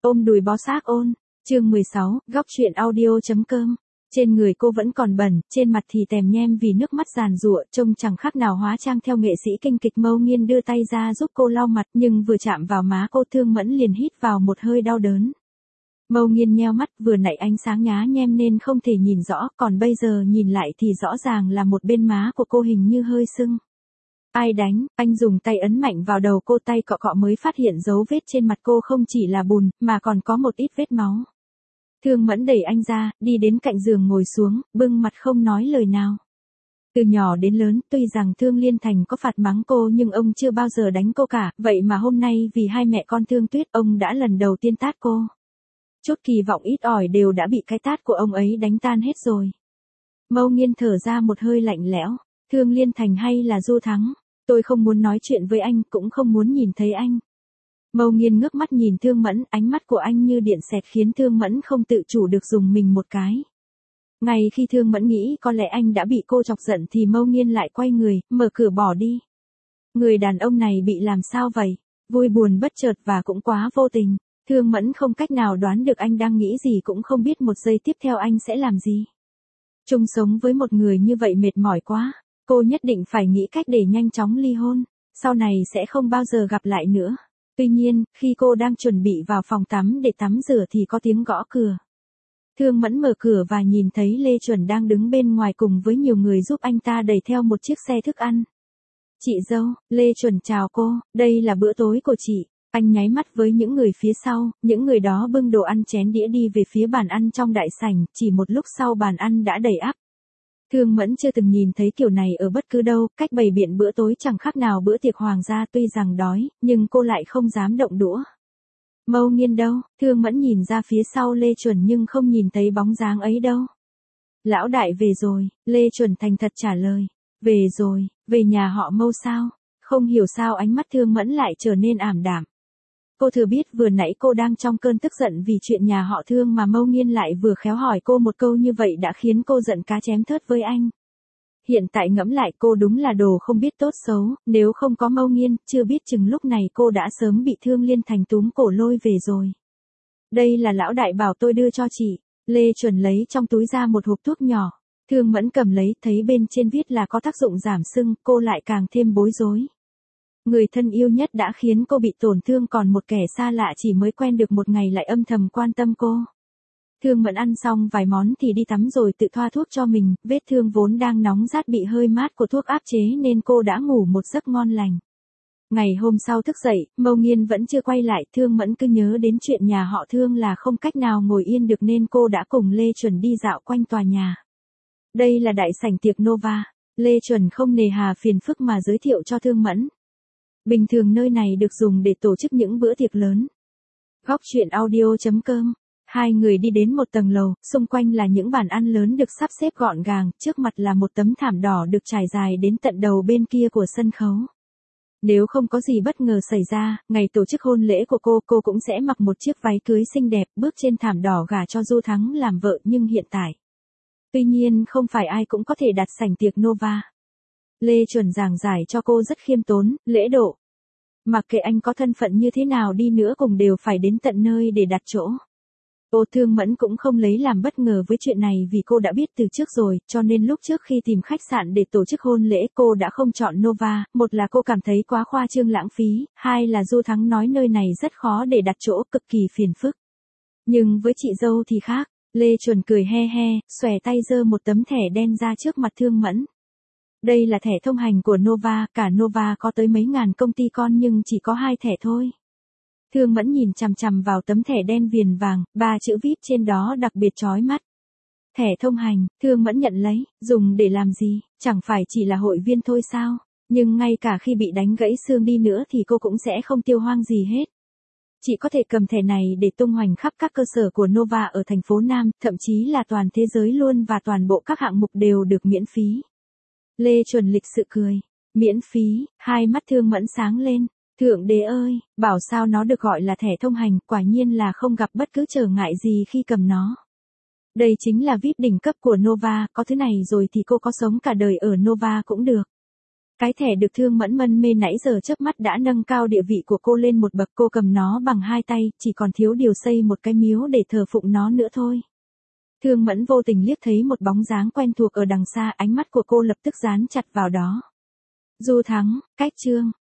Ôm đùi bó xác ôn. Chương 16, góc truyện audio.com. Trên người cô vẫn còn bẩn, trên mặt thì tèm nhem vì nước mắt giàn giụa, trông chẳng khác nào hóa trang theo nghệ sĩ kinh kịch. Mâu Nghiên đưa tay ra giúp cô lau mặt, nhưng vừa chạm vào má cô, Thương Mẫn liền hít vào một hơi đau đớn. Mâu Nghiên nheo mắt, vừa nãy ánh sáng nhá nhem nên không thể nhìn rõ, còn bây giờ nhìn lại thì rõ ràng là một bên má của cô hình như hơi sưng. Ai đánh? Anh dùng tay ấn mạnh vào đầu cô, tay cọ cọ mới phát hiện dấu vết trên mặt cô không chỉ là bùn, mà còn có một ít vết máu. Thương Mẫn đẩy anh ra, đi đến cạnh giường ngồi xuống, bưng mặt không nói lời nào. Từ nhỏ đến lớn, tuy rằng Thương Liên Thành có phạt mắng cô nhưng ông chưa bao giờ đánh cô cả, vậy mà hôm nay vì hai mẹ con Thương Tuyết, ông đã lần đầu tiên tát cô. Chút kỳ vọng ít ỏi đều đã bị cái tát của ông ấy đánh tan hết rồi. Mâu Nghiên thở ra một hơi lạnh lẽo. Thương Liên Thành hay là Du Thắng? Tôi không muốn nói chuyện với anh, cũng không muốn nhìn thấy anh. Mâu Nghiên ngước mắt nhìn Thương Mẫn, ánh mắt của anh như điện xẹt khiến Thương Mẫn không tự chủ được dùng mình một cái. Ngay khi Thương Mẫn nghĩ có lẽ anh đã bị cô chọc giận thì Mâu Nghiên lại quay người, mở cửa bỏ đi. Người đàn ông này bị làm sao vậy? Vui buồn bất chợt và cũng quá vô tình. Thương Mẫn không cách nào đoán được anh đang nghĩ gì, cũng không biết một giây tiếp theo anh sẽ làm gì. Chung sống với một người như vậy mệt mỏi quá. Cô nhất định phải nghĩ cách để nhanh chóng ly hôn, sau này sẽ không bao giờ gặp lại nữa. Tuy nhiên, khi cô đang chuẩn bị vào phòng tắm để tắm rửa thì có tiếng gõ cửa. Thương Mẫn mở cửa và nhìn thấy Lê Chuẩn đang đứng bên ngoài cùng với nhiều người giúp anh ta đẩy theo một chiếc xe thức ăn. Chị dâu, Lê Chuẩn chào cô, đây là bữa tối của chị. Anh nháy mắt với những người phía sau, những người đó bưng đồ ăn chén đĩa đi về phía bàn ăn trong đại sảnh, chỉ một lúc sau bàn ăn đã đầy ắp. Thương Mẫn chưa từng nhìn thấy kiểu này ở bất cứ đâu, cách bày biện bữa tối chẳng khác nào bữa tiệc hoàng gia. Tuy rằng đói, nhưng cô lại không dám động đũa. Mâu Nghiên đâu? Thương Mẫn nhìn ra phía sau Lê Chuẩn nhưng không nhìn thấy bóng dáng ấy đâu. Lão đại về rồi, Lê Chuẩn thành thật trả lời. Về rồi, về nhà họ Mâu sao? Không hiểu sao ánh mắt Thương Mẫn lại trở nên ảm đạm. Cô thừa biết vừa nãy cô đang trong cơn tức giận vì chuyện nhà họ Thương mà Mâu Nghiên lại vừa khéo hỏi cô một câu như vậy đã khiến cô giận cá chém thớt với anh. Hiện tại ngẫm lại cô đúng là đồ không biết tốt xấu, nếu không có Mâu Nghiên, chưa biết chừng lúc này cô đã sớm bị Thương Liên Thành túm cổ lôi về rồi. Đây là lão đại bảo tôi đưa cho chị. Lê Chuẩn lấy trong túi ra một hộp thuốc nhỏ. Thương Mẫn cầm lấy, thấy bên trên viết là có tác dụng giảm sưng, cô lại càng thêm bối rối. Người thân yêu nhất đã khiến cô bị tổn thương, còn một kẻ xa lạ chỉ mới quen được một ngày lại âm thầm quan tâm cô. Thương Mẫn ăn xong vài món thì đi tắm rồi tự thoa thuốc cho mình, vết thương vốn đang nóng rát bị hơi mát của thuốc áp chế nên cô đã ngủ một giấc ngon lành. Ngày hôm sau thức dậy, Mâu Nghiên vẫn chưa quay lại, Thương Mẫn cứ nhớ đến chuyện nhà họ Thương là không cách nào ngồi yên được nên cô đã cùng Lê Chuẩn đi dạo quanh tòa nhà. Đây là đại sảnh tiệc Nova, Lê Chuẩn không nề hà phiền phức mà giới thiệu cho Thương Mẫn. Bình thường nơi này được dùng để tổ chức những bữa tiệc lớn. Góc truyện audio.com. Hai người đi đến một tầng lầu, xung quanh là những bàn ăn lớn được sắp xếp gọn gàng, trước mặt là một tấm thảm đỏ được trải dài đến tận đầu bên kia của sân khấu. Nếu không có gì bất ngờ xảy ra, ngày tổ chức hôn lễ của cô cũng sẽ mặc một chiếc váy cưới xinh đẹp, bước trên thảm đỏ gả cho Du Thắng làm vợ, nhưng hiện tại. Tuy nhiên không phải ai cũng có thể đặt sảnh tiệc Nova. Lê Chuẩn giảng giải cho cô rất khiêm tốn, lễ độ. Mặc kệ anh có thân phận như thế nào đi nữa cùng đều phải đến tận nơi để đặt chỗ. Cô Thương Mẫn cũng không lấy làm bất ngờ với chuyện này vì cô đã biết từ trước rồi, cho nên lúc trước khi tìm khách sạn để tổ chức hôn lễ cô đã không chọn Nova, một là cô cảm thấy quá khoa trương lãng phí, hai là Du Thắng nói nơi này rất khó để đặt chỗ, cực kỳ phiền phức. Nhưng với chị dâu thì khác, Lê Chuẩn cười he he, xòe tay giơ một tấm thẻ đen ra trước mặt Thương Mẫn. Đây là thẻ thông hành của Nova, cả Nova có tới mấy ngàn công ty con nhưng chỉ có 2 thẻ thôi. Thương Mẫn nhìn chằm chằm vào tấm thẻ đen viền vàng, 3 chữ VIP trên đó đặc biệt chói mắt. Thẻ thông hành, Thương Mẫn nhận lấy, dùng để làm gì, chẳng phải chỉ là hội viên thôi sao, nhưng ngay cả khi bị đánh gãy xương đi nữa thì cô cũng sẽ không tiêu hoang gì hết. Chị có thể cầm thẻ này để tung hoành khắp các cơ sở của Nova ở thành phố Nam, thậm chí là toàn thế giới luôn, và toàn bộ các hạng mục đều được miễn phí. Lê Chuẩn lịch sự cười. Miễn phí, hai mắt Thương Mẫn sáng lên. Thượng đế ơi, bảo sao nó được gọi là thẻ thông hành, quả nhiên là không gặp bất cứ trở ngại gì khi cầm nó. Đây chính là VIP đỉnh cấp của Nova, có thứ này rồi thì cô có sống cả đời ở Nova cũng được. Cái thẻ được Thương Mẫn mân mê nãy giờ chớp mắt đã nâng cao địa vị của cô lên một bậc, cô cầm nó bằng hai tay, chỉ còn thiếu điều xây một cái miếu để thờ phụng nó nữa thôi. Thương Mẫn vô tình liếc thấy một bóng dáng quen thuộc ở đằng xa, ánh mắt của cô lập tức dán chặt vào đó. Du Thắng, cách chương.